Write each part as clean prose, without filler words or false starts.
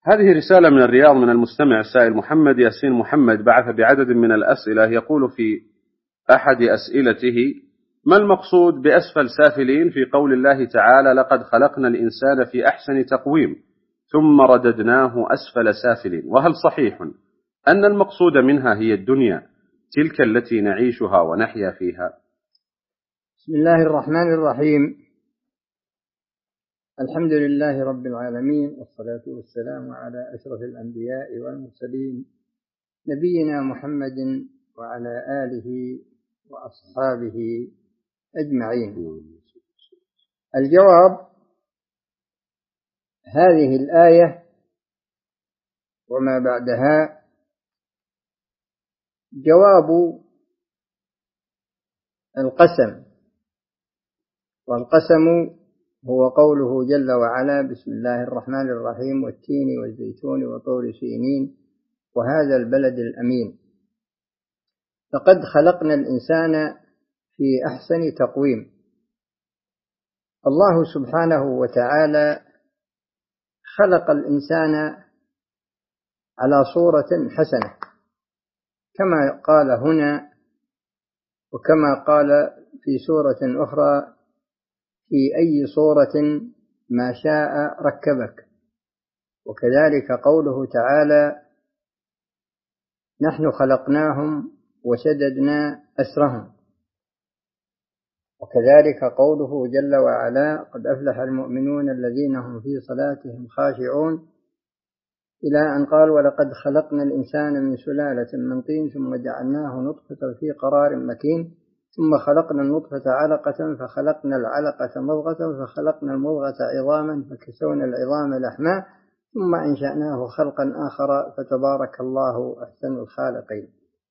هذه رسالة من الرياض من المستمع السائل محمد ياسين محمد، بعث بعدد من الأسئلة. يقول في أحد أسئلته: ما المقصود بأسفل سافلين في قول الله تعالى لقد خلقنا الإنسان في أحسن تقويم ثم رددناه أسفل سافلين؟ وهل صحيح أن المقصود منها هي الدنيا تلك التي نعيشها ونحيا فيها؟ بسم الله الرحمن الرحيم. الحمد لله رب العالمين، والصلاة والسلام على أشرف الأنبياء والمرسلين نبينا محمد وعلى آله وأصحابه أجمعين. الجواب: هذه الآية وما بعدها جواب القسم، والقسم هو قوله جل وعلا: بسم الله الرحمن الرحيم، والتين والزيتون وطور سينين وهذا البلد الأمين. لقد خلقنا الإنسان في أحسن تقويم. الله سبحانه وتعالى خلق الإنسان على صورة حسنة كما قال هنا، وكما قال في سورة أخرى: في أي صورة ما شاء ركبك. وكذلك قوله تعالى: نحن خلقناهم وشددنا أسرهم. وكذلك قوله جل وعلا: قد أفلح المؤمنون الذين هم في صلاتهم خاشعون، إلى أن قال: ولقد خلقنا الإنسان من سلالة من طين ثم جعلناه نطفة في قرار مكين ثم خلقنا النطفة علقة فخلقنا العلقة مضغة فخلقنا المضغة عظاما فكسونا العظام لحما ثم أنشأناه خلقا آخر فتبارك الله أحسن الخالقين.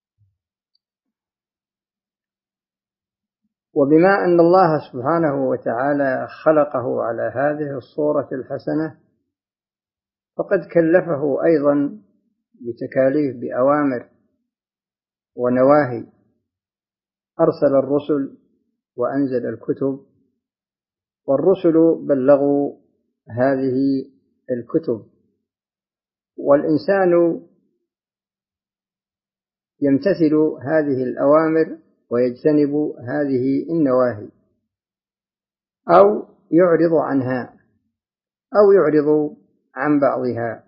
وبما أن الله سبحانه وتعالى خلقه على هذه الصورة الحسنة، فقد كلفه أيضا بتكاليف، بأوامر ونواهي. أرسل الرسل وأنزل الكتب، والرسل بلغوا هذه الكتب، والإنسان يمتثل هذه الأوامر ويجتنب هذه النواهي، أو يعرض عنها أو يعرض عن بعضها.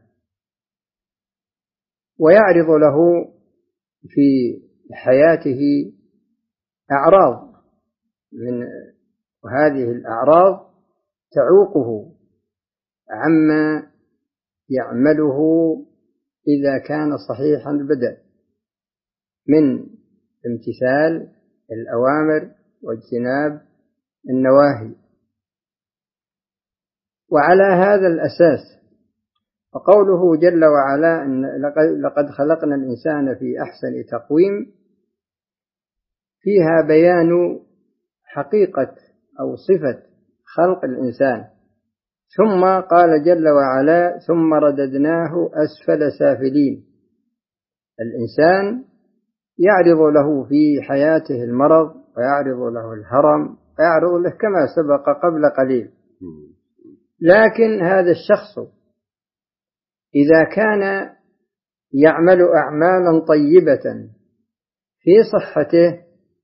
ويعرض له في حياته أعراض وهذه الأعراض تعوقه عما يعمله إذا كان صحيحا البدء من امتثال الأوامر واجتناب النواهي. وعلى هذا الأساس فقوله جل وعلا: لقد خلقنا الإنسان في أحسن تقويم، فيها بيان حقيقة أو صفة خلق الإنسان. ثم قال جل وعلا: ثم رددناه أسفل سافلين. الإنسان يعرض له في حياته المرض، ويعرض له الهرم، ويعرض له كما سبق قبل قليل. لكن هذا الشخص إذا كان يعمل أعمالا طيبة في صحته،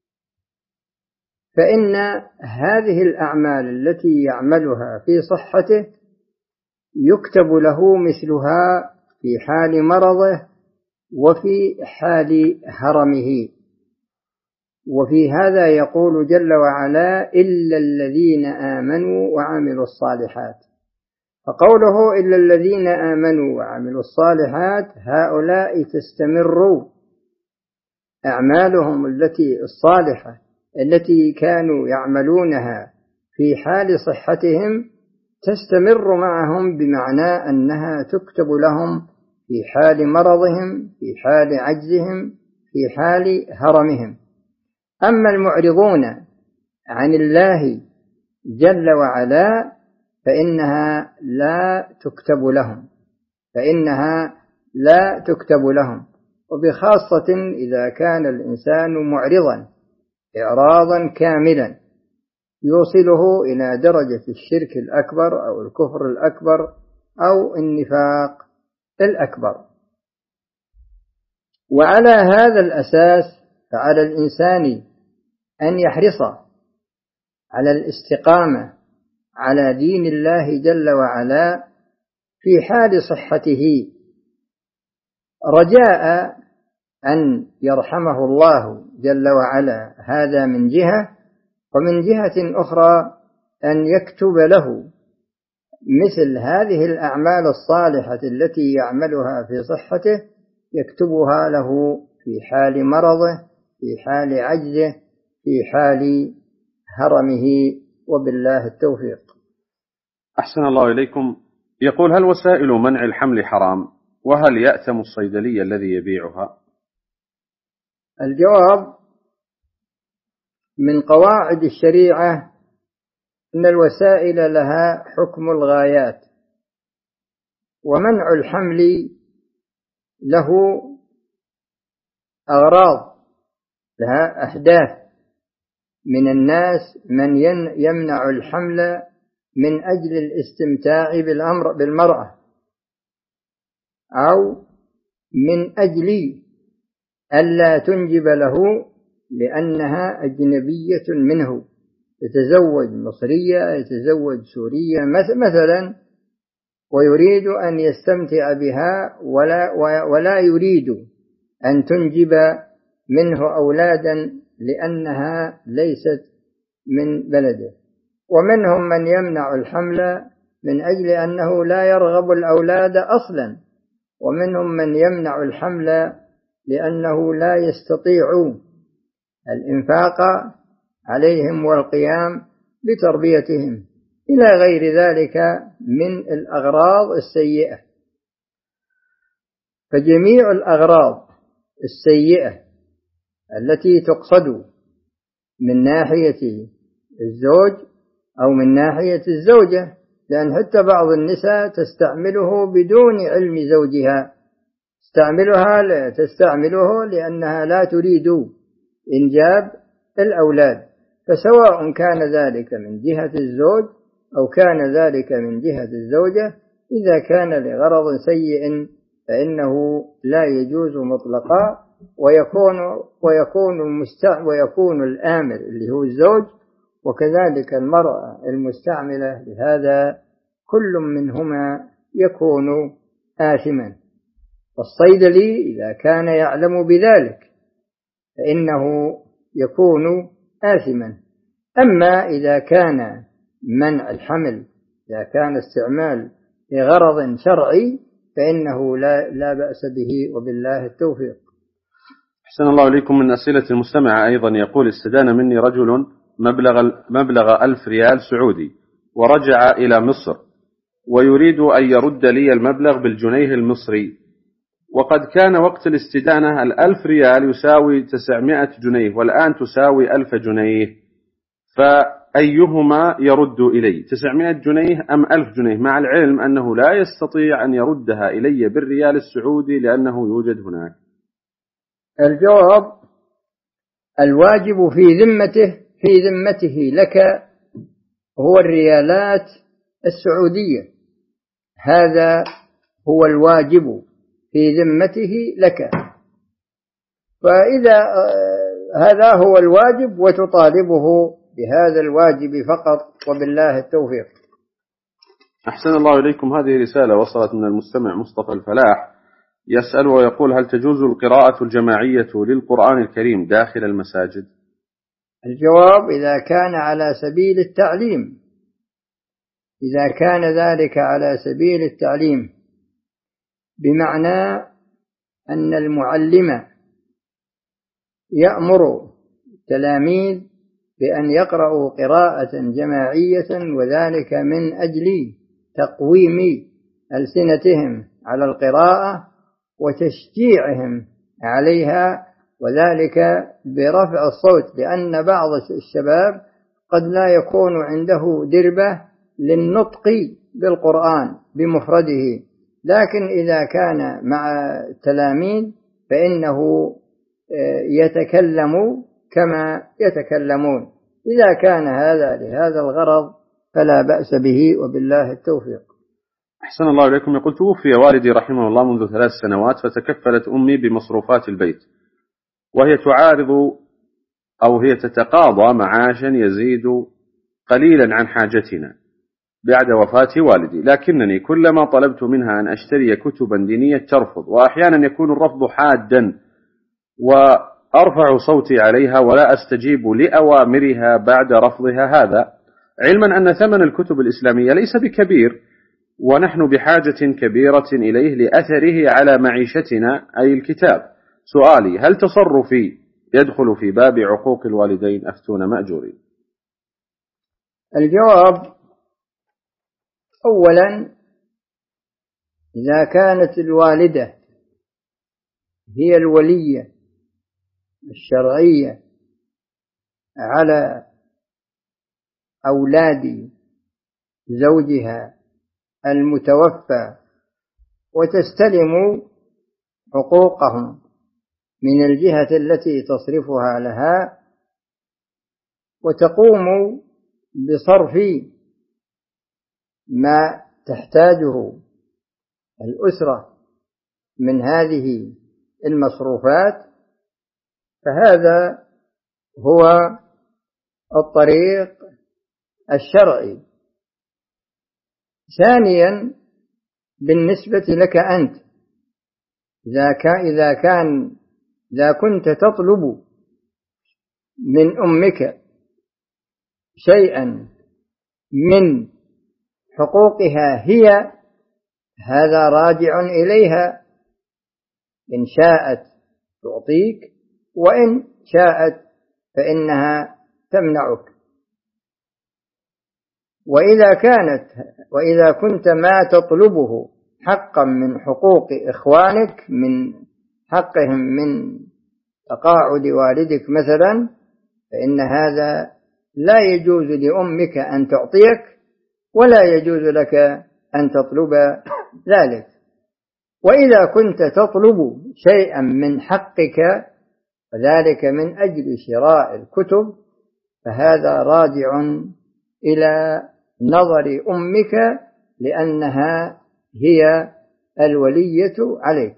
فإن هذه الأعمال التي يعملها في صحته يكتب له مثلها في حال مرضه وفي حال هرمه. وفي هذا يقول جل وعلا: إلا الذين آمنوا وعملوا الصالحات. فقوله إلا الذين آمنوا وعملوا الصالحات، هؤلاء تستمر أعمالهم الصالحة التي كانوا يعملونها في حال صحتهم تستمر معهم، بمعنى أنها تكتب لهم في حال مرضهم، في حال عجزهم، في حال هرمهم. أما المعرضون عن الله جل وعلا فإنها لا تكتب لهم، وبخاصة إذا كان الإنسان معرضا إعراضا كاملا يوصله إلى درجة الشرك الأكبر أو الكفر الأكبر أو النفاق الأكبر. وعلى هذا الأساس فعلى الإنسان أن يحرص على الاستقامة على دين الله جل وعلا في حال صحته، رجاء أن يرحمه الله جل وعلا، هذا من جهة. ومن جهة أخرى أن يكتب له مثل هذه الأعمال الصالحة التي يعملها في صحته، يكتبها له في حال مرضه، في حال عجزه، في حال هرمه، وبالله التوفيق. أحسن الله إليكم. يقول: هل وسائل منع الحمل حرام؟ وهل يأثم الصيدلي الذي يبيعها؟ الجواب: من قواعد الشريعة أن الوسائل لها حكم الغايات، ومنع الحمل له أغراض، لها أهداف. من الناس من يمنع الحمل من أجل الاستمتاع بالمرأة، أو من أجل ألا تنجب له لأنها أجنبية منه، يتزوج مصرية، يتزوج سورية مثلا، ويريد أن يستمتع بها ولا يريد أن تنجب منه أولادا لأنها ليست من بلده. ومنهم من يمنع الحمل من أجل أنه لا يرغب الأولاد أصلا، ومنهم من يمنع الحمل لأنه لا يستطيع الإنفاق عليهم والقيام بتربيتهم، إلى غير ذلك من الأغراض السيئة. فجميع الأغراض السيئة التي تقصد من ناحية الزوج أو من ناحية الزوجة، لأن حتى بعض النساء تستعمله بدون علم زوجها، تستعمله لأنها لا تريد إنجاب الأولاد. فسواء كان ذلك من جهة الزوج أو كان ذلك من جهة الزوجة، إذا كان لغرض سيء فإنه لا يجوز مطلقا، ويكون الآمر اللي هو الزوج، وكذلك المرأة المستعملة لهذا، كل منهما يكون آثما. والصيدلي إذا كان يعلم بذلك فإنه يكون آثما. أما إذا كان منع الحمل، إذا كان استعمال لغرض شرعي، فإنه لا بأس به، وبالله التوفيق. أحسن الله إليكم. من أسئلة المستمع أيضا يقول: استدان مني رجل مبلغ 1000 ريال سعودي، ورجع إلى مصر، ويريد أن يرد لي المبلغ بالجنيه المصري، وقد كان وقت الاستدانة 1000 ريال يساوي 900 جنيه، والآن تساوي 1000 جنيه، فأيهما يرد إلي، 900 جنيه أم 1000 جنيه، مع العلم أنه لا يستطيع أن يردها إلي بالريال السعودي لأنه يوجد هناك؟ الجواب: الواجب في ذمته لك هو الريالات السعودية، هذا هو الواجب في ذمته لك. فإذا هذا هو الواجب، وتطالبه بهذا الواجب فقط، وبالله التوفيق. أحسن الله إليكم. هذه رسالة وصلت من المستمع مصطفى الفلاح، يسأل ويقول: هل تجوز القراءة الجماعية للقرآن الكريم داخل المساجد؟ الجواب: إذا كان على سبيل التعليم، إذا كان ذلك على سبيل التعليم، بمعنى أن المعلم يأمر التلاميذ بأن يقرأوا قراءة جماعية، وذلك من أجل تقويم ألسنتهم على القراءة وتشجيعهم عليها، وذلك برفع الصوت، لأن بعض الشباب قد لا يكون عنده دربة للنطق بالقرآن بمفرده، لكن إذا كان مع التلاميذ فإنه يتكلم كما يتكلمون. إذا كان هذا لهذا الغرض فلا بأس به، وبالله التوفيق. أحسن الله إليكم. يقول: توفي والدي رحمه الله منذ 3 سنوات، فتكفلت أمي بمصروفات البيت، وهي تعارض أو هي تتقاضى معاشا يزيد قليلا عن حاجتنا بعد وفاة والدي، لكنني كلما طلبت منها أن أشتري كتبا دينية ترفض، وأحيانا يكون الرفض حادا وأرفع صوتي عليها ولا أستجيب لأوامرها بعد رفضها هذا، علما أن ثمن الكتب الإسلامية ليس بكبير، ونحن بحاجة كبيرة إليه لأثره على معيشتنا أي الكتاب. سؤالي: هل تصرفي يدخل في باب عقوق الوالدين؟ أفتون مأجورين. الجواب: أولا، إذا كانت الوالدة هي الولية الشرعية على أولاد زوجها المتوفى وتستلم حقوقهم من الجهة التي تصرفها لها، وتقوم بصرف ما تحتاجه الأسرة من هذه المصروفات، فهذا هو الطريق الشرعي. ثانيا، بالنسبة لك أنت، إذا كنت تطلب من أمك شيئا من حقوقها هي، هذا راجع إليها، إن شاءت تعطيك، وإن شاءت فإنها تمنعك. وإذا كنت ما تطلبه حقا من حقوق إخوانك، من حقهم من تقاعد والدك مثلا، فإن هذا لا يجوز لأمك أن تعطيك، ولا يجوز لك أن تطلب ذلك. وإذا كنت تطلب شيئا من حقك، وذلك من أجل شراء الكتب، فهذا راجع إلى نظر أمك، لأنها هي الولية عليك.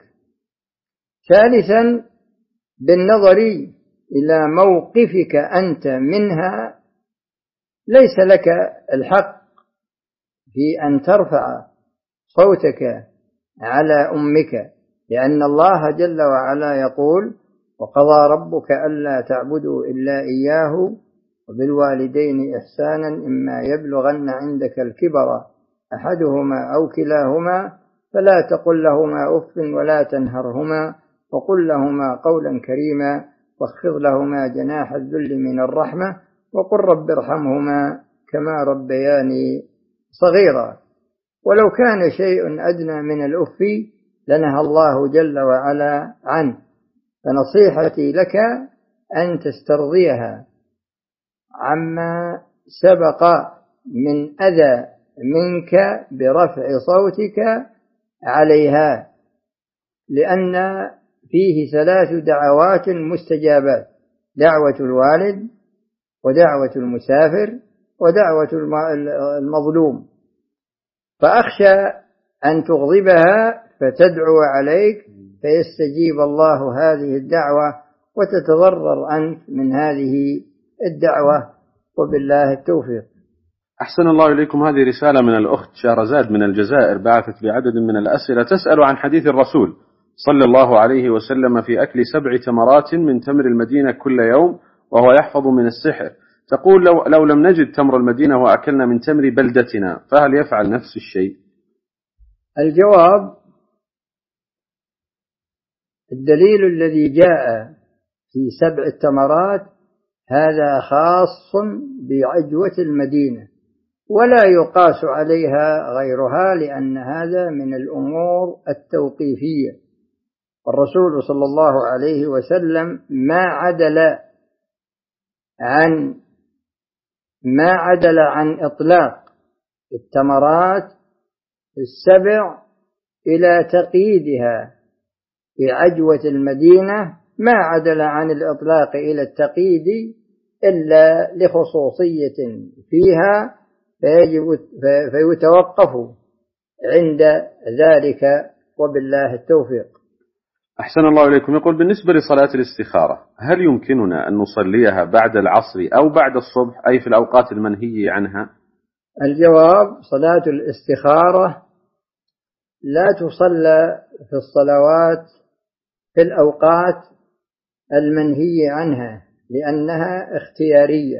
ثالثا، بالنظر إلى موقفك أنت منها، ليس لك الحق في أن ترفع صوتك على أمك، لأن الله جل وعلا يقول: وقضى ربك ألا تعبدوا إلا إياه وبالوالدين إحسانا إما يبلغن عندك الكبر أحدهما أو كلاهما فلا تقل لهما أف ولا تنهرهما وقل لهما قولا كريما واخفض لهما جناح الذل من الرحمة وقل رب ارحمهما كما ربياني صغيرا. ولو كان شيء أدنى من الأف لنهى الله جل وعلا عنه. فنصيحتي لك أن تسترضيها عما سبق من أذى منك برفع صوتك عليها، لأن فيه 3 دعوات مستجابات: دعوة الوالد، ودعوة المسافر، ودعوة المظلوم. فأخشى أن تغضبها فتدعو عليك فيستجيب الله هذه الدعوة وتتضرر أنت من هذه الدعوة، وبالله التوفيق. أحسن الله إليكم. هذه رسالة من الأخت شهرزاد من الجزائر، بعثت بعدد من الأسئلة تسأل عن حديث الرسول صلى الله عليه وسلم في أكل 7 تمرات من تمر المدينة كل يوم وهو يحفظ من السحر. تقول: لو لم نجد تمر المدينة وأكلنا من تمر بلدتنا فهل يفعل نفس الشيء؟ الجواب: الدليل الذي جاء في 7 تمرات هذا خاص بعجوة المدينة، ولا يقاس عليها غيرها، لأن هذا من الأمور التوقيفية. الرسول صلى الله عليه وسلم ما عدل عن إطلاق التمرات 7 إلى تقييدها بعجوة المدينة، ما عدل عن الإطلاق إلى التقييد إلا لخصوصية فيها، فيتوقف عند ذلك، وبالله التوفيق. أحسن الله إليكم. يقول بالنسبة لصلاة الاستخارة، هل يمكننا أن نصليها بعد العصر أو بعد الصبح، أي في الأوقات المنهي عنها؟ الجواب: صلاة الاستخارة لا تصلى في الصلوات في الأوقات المنهي عنها، لأنها اختيارية،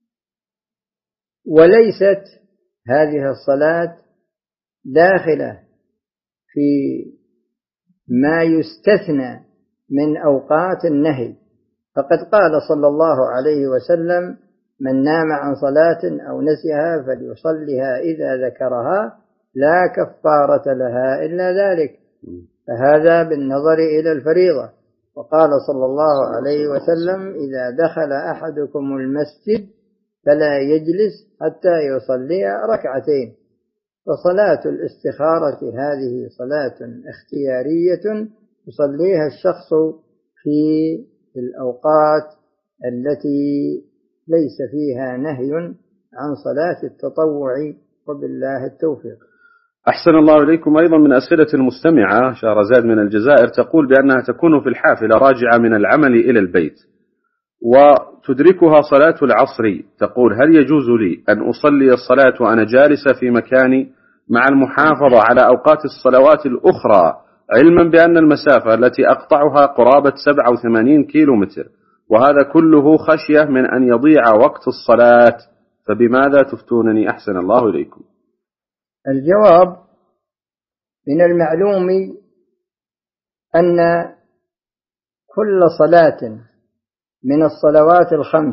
وليست هذه الصلاة داخلة في ما يستثنى من أوقات النهي. فقد قال صلى الله عليه وسلم: من نام عن صلاة أو نسيها فليصلها إذا ذكرها لا كفارة لها إلا ذلك. فهذا بالنظر إلى الفريضة. وقال صلى الله عليه وسلم: إذا دخل أحدكم المسجد فلا يجلس حتى يصلي ركعتين. فصلاة الاستخارة هذه صلاة اختيارية يصليها الشخص في الأوقات التي ليس فيها نهي عن صلاة التطوع، وبالله التوفيق. أحسن الله إليكم. أيضا من أسئلة المستمعة شهرزاد من الجزائر، تقول بأنها تكون في الحافلة راجعة من العمل إلى البيت وتدركها صلاة العصر. تقول: هل يجوز لي أن أصلي الصلاة وأنا جالسة في مكاني مع المحافظة على أوقات الصلوات الأخرى، علما بأن المسافة التي أقطعها قرابة 87 كيلومتر، وهذا كله خشية من أن يضيع وقت الصلاة، فبماذا تفتونني أحسن الله إليكم؟ الجواب: من المعلوم أن كل صلاة من الصلوات الخمس،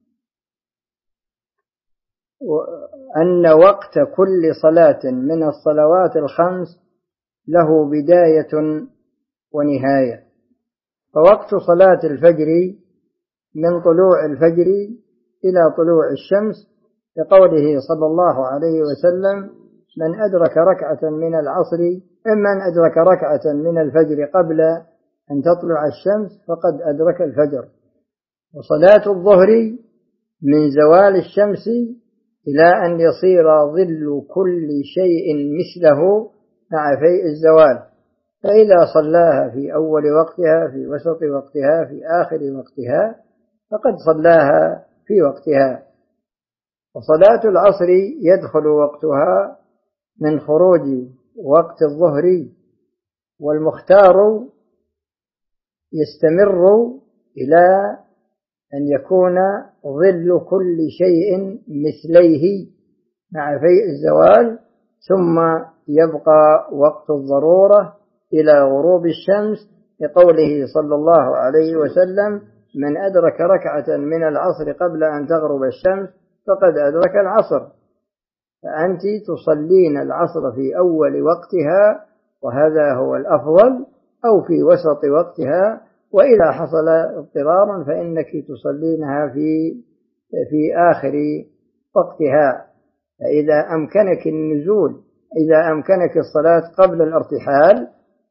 أن وقت كل صلاة من الصلوات الخمس له بداية ونهاية. فوقت صلاة الفجر من طلوع الفجر إلى طلوع الشمس، لقوله صلى الله عليه وسلم: من أدرك ركعة من العصر من أدرك ركعة من الفجر قبل أن تطلع الشمس فقد أدرك الفجر. وصلاة الظهر من زوال الشمس إلى أن يصير ظل كل شيء مثله مع فيء الزوال، فإذا صلاها في أول وقتها، في وسط وقتها، في آخر وقتها، فقد صلاها في وقتها. وصلاة العصر يدخل وقتها من خروج وقت الظهر، والمختار يستمر إلى أن يكون ظل كل شيء مثليه مع فيء الزوال، ثم يبقى وقت الضرورة إلى غروب الشمس، لقوله صلى الله عليه وسلم: من أدرك ركعة من العصر قبل أن تغرب الشمس فقد أدرك العصر. فأنت تصلين العصر في أول وقتها، وهذا هو الأفضل، أو في وسط وقتها، وإذا حصل اضطرار فإنك تصلينها في آخر وقتها. فإذا أمكنك النزول، إذا أمكنك الصلاة قبل الارتحال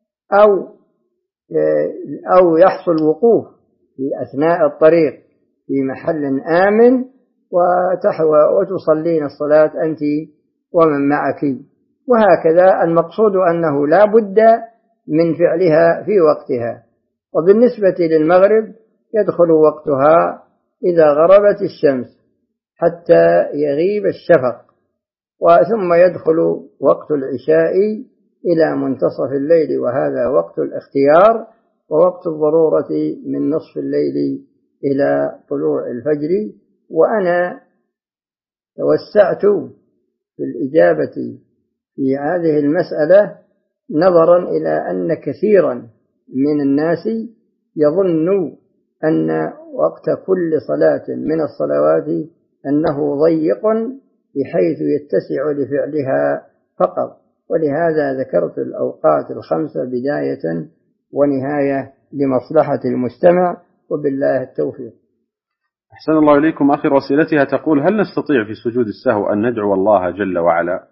أو يحصل وقوف في أثناء الطريق في محل آمن، وتصلين الصلاة أنت ومن معك. وهكذا المقصود أنه لا بد من فعلها في وقتها. وبالنسبة للمغرب يدخل وقتها إذا غربت الشمس حتى يغيب الشفق، وثم يدخل وقت العشاء إلى منتصف الليل، وهذا وقت الاختيار، ووقت الضرورة من نصف الليل إلى طلوع الفجر. وأنا توسعت في الإجابة في هذه المسألة نظرا إلى أن كثيرا من الناس يظن أن وقت كل صلاة من الصلوات أنه ضيق بحيث يتسع لفعلها فقط، ولهذا ذكرت الأوقات الخمسة بداية ونهاية لمصلحة المستمع، وبالله التوفيق. أحسن الله إليكم. آخر وسيلتها تقول: هل نستطيع في سجود السهو أن ندعو الله جل وعلا؟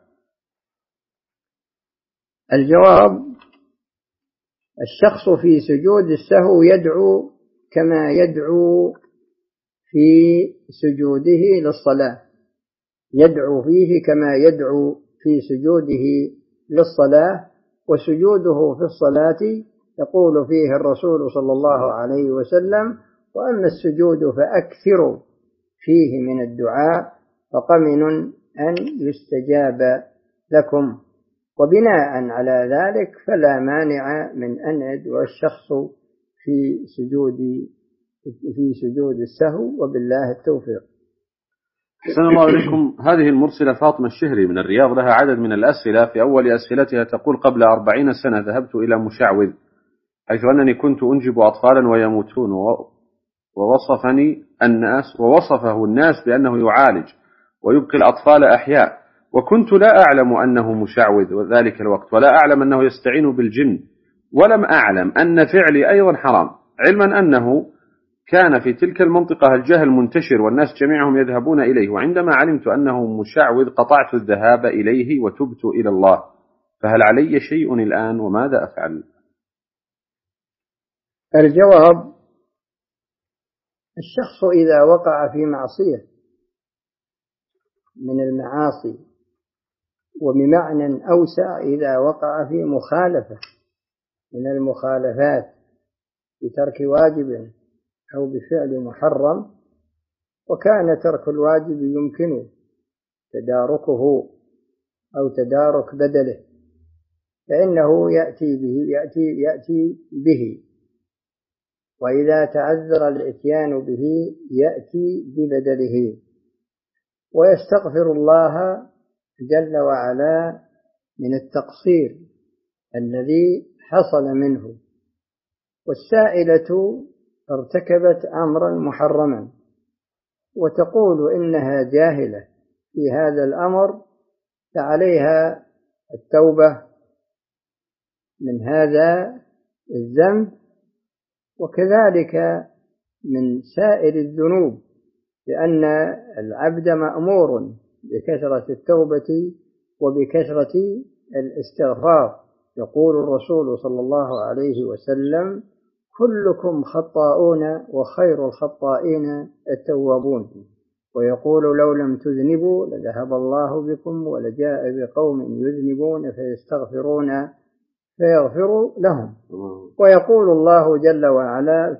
الجواب: الشخص في سجود السهو يدعو كما يدعو في سجوده للصلاة، يدعو فيه كما يدعو في سجوده للصلاة، وسجوده في الصلاة يقول فيه الرسول صلى الله عليه وسلم: وأما السجود فأكثروا فيه من الدعاء فقمن أن يستجاب لكم. وبناء على ذلك فلا مانع من أن يدعو الشخص في سجود السهو، وبالله التوفيق. أحسن الله إليكم. هذه المرسلة فاطمة الشهري من الرياض لها عدد من الأسئلة. في أول أسئلتها تقول: قبل 40 سنة ذهبت إلى مشعوذ، حيث أنني كنت أنجب أطفالا ويموتون، ووصفه الناس بأنه يعالج ويبقي الأطفال أحياء، وكنت لا أعلم أنه مشعوذ ذلك الوقت، ولا أعلم أنه يستعين بالجن، ولم أعلم أن فعلي أيضا حرام، علما أنه كان في تلك المنطقة الجهل منتشر والناس جميعهم يذهبون إليه، وعندما علمت أنه مشعوذ قطعت الذهاب إليه وتبت إلى الله، فهل علي شيء الآن وماذا أفعل؟ الجواب: الشخص إذا وقع في معصية من المعاصي، وبمعنى أوسع إذا وقع في مخالفة من المخالفات بترك واجب أو بفعل محرم، وكان ترك الواجب يمكن تداركه أو تدارك بدله، فإنه يأتي به، وإذا تعذر الإتيان به يأتي ببدله، ويستغفر الله جل وعلا من التقصير الذي حصل منه. والسائلة ارتكبت أمرا محرما وتقول إنها جاهلة في هذا الأمر، فعليها التوبة من هذا الذنب، وكذلك من سائر الذنوب، لأن العبد مأمور بكثرة التوبة وبكثرة الاستغفار. يقول الرسول صلى الله عليه وسلم: كلكم خطاؤون وخير الخطائين التوابون. ويقول: لو لم تذنبوا لذهب الله بكم ولجاء بقوم يذنبون فيستغفرون فيغفر لهم. ويقول الله جل وعلا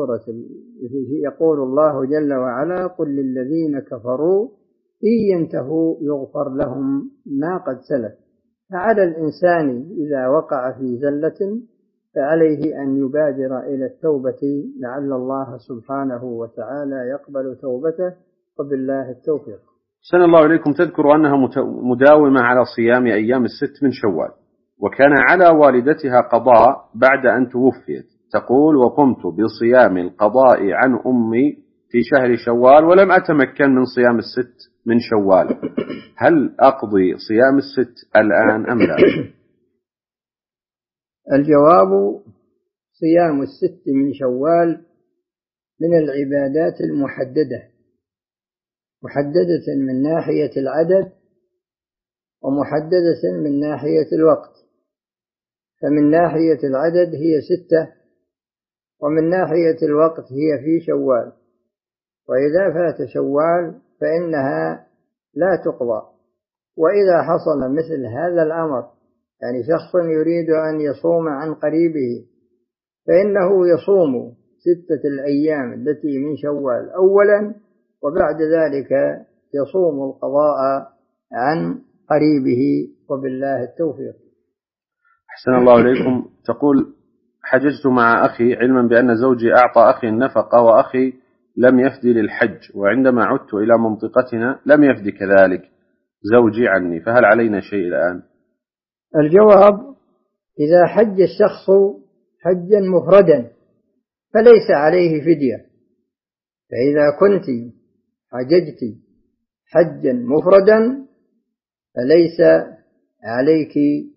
يقول الله جل وعلا: قل للذين كفروا إن ينتهوا يغفر لهم ما قد سلف. فعلى الإنسان إذا وقع في زلة فعليه أن يبادر إلى التوبة لعل الله سبحانه وتعالى يقبل توبته، وبالله التوفيق. أحسن الله إليكم. تذكر أنها مداومة على صيام أيام الست من شوال، وكان على والدتها قضاء بعد أن توفيت، تقول: وقمت بصيام القضاء عن أمي في شهر شوال ولم أتمكن من صيام الست من شوال، هل أقضي صيام الست الآن أم لا؟ الجواب: صيام الست من شوال من العبادات المحددة، محددة من ناحية العدد ومحددة من ناحية الوقت. فمن ناحية العدد هي 6، ومن ناحية الوقت هي في شوال، وإذا فات شوال فإنها لا تقضى. وإذا حصل مثل هذا الأمر، يعني شخص يريد أن يصوم عن قريبه، فإنه يصوم 6 الأيام التي من شوال أولا، وبعد ذلك يصوم القضاء عن قريبه، وبالله التوفيق. أحسن الله إليكم. تقول: حججت مع أخي علما بأن زوجي أعطى أخي النفقة وأخي لم يفدي للحج، وعندما عدت إلى منطقتنا لم يفدي كذلك زوجي عني، فهل علينا شيء الآن؟ الجواب: إذا حج الشخص حجا مفردا فليس عليه فدية. فإذا كنت حججت حجا مفردا فليس عليك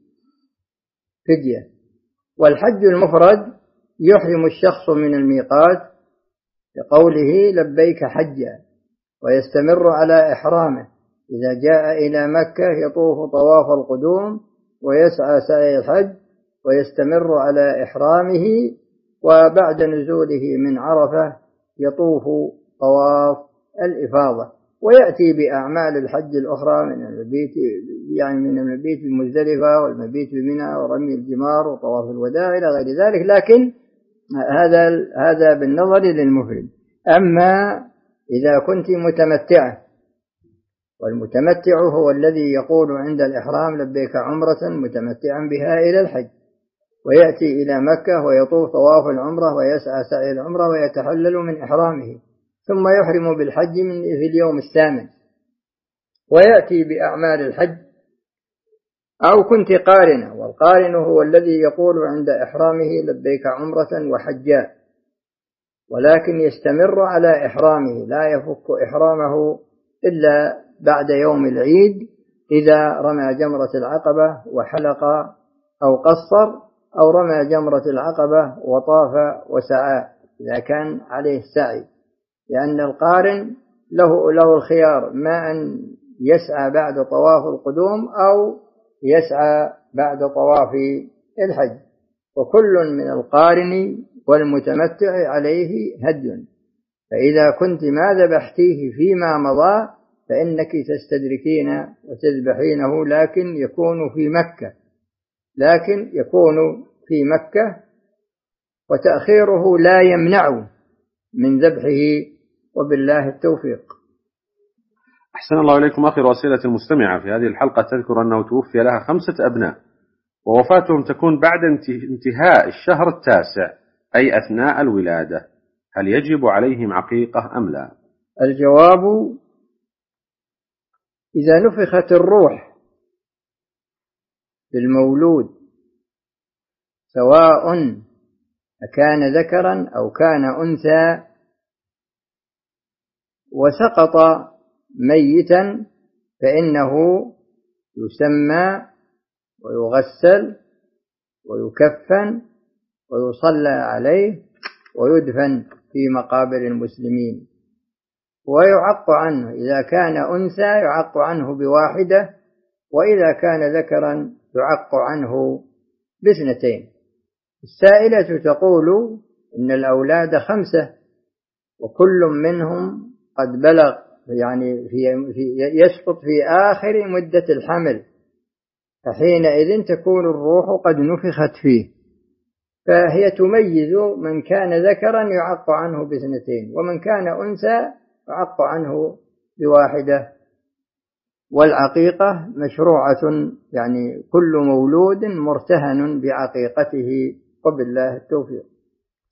فدية. والحج المفرد يحرم الشخص من الميقات بقوله: لبيك حجا، ويستمر على إحرامه. إذا جاء إلى مكة يطوف طواف القدوم ويسعى سعي الحج ويستمر على إحرامه، وبعد نزوله من عرفة يطوف طواف الإفاضة، ويأتي بأعمال الحج الأخرى من البيت يعني من المبيت بمزدلفة والمبيت بمنى ورمي الجمار وطواف الوداع إلى غير ذلك، لكن هذا بالنظر للمفرد. أما إذا كنت متمتعة، والمتمتع هو الذي يقول عند الإحرام لبيك عمرة متمتعا بها إلى الحج، ويأتي إلى مكة ويطوف طواف العمرة ويسعى سعي العمرة ويتحلل من إحرامه، ثم يحرم بالحج في اليوم الثامن ويأتي بأعمال الحج. أو كنت قارنة، والقارن هو الذي يقول عند إحرامه لبيك عمرة وحجا، ولكن يستمر على إحرامه، لا يفك إحرامه إلا بعد يوم العيد إذا رمى جمرة العقبة وحلق أو قصر، أو رمى جمرة العقبة وطاف وسعى إذا كان عليه السعي، لأن القارن له الخيار ما أن يسعى بعد طواف القدوم أو يسعى بعد طواف الحج، وكل من القارن والمتمتع عليه هدي. فإذا كنت ما ذبحتيه فيما مضى فإنك تستدركين وتذبحينه، لكن يكون في مكة، وتأخيره لا يمنع من ذبحه، وبالله التوفيق. أحسن الله إليكم. آخر أسئلة المستمعة في هذه الحلقة تذكر أنه توفي لها 5 أبناء، ووفاتهم تكون بعد انتهاء الشهر التاسع أي أثناء الولادة، هل يجب عليهم عقيقة أم لا؟ الجواب: إذا نفخت الروح بالمولود سواء أكان ذكرا أو كان أنثى وسقط ميتا، فإنه يسمى ويغسل ويكفن ويصلى عليه ويدفن في مقابر المسلمين، ويعق عنه إذا كان أنثى يعق عنه ب1، وإذا كان ذكرا يعق عنه ب2. السائلة تقول إن الأولاد 5 وكل منهم قد بلغ، يعني يسقط في آخر مدة الحمل، فحينئذ تكون الروح قد نفخت فيه، فهي تميز من كان ذكرا يعق عنه ب2 ومن كان أنثى يعق عنه ب1. والعقيقة مشروعة، يعني كل مولود مرتهن بعقيقته، وبالله التوفيق.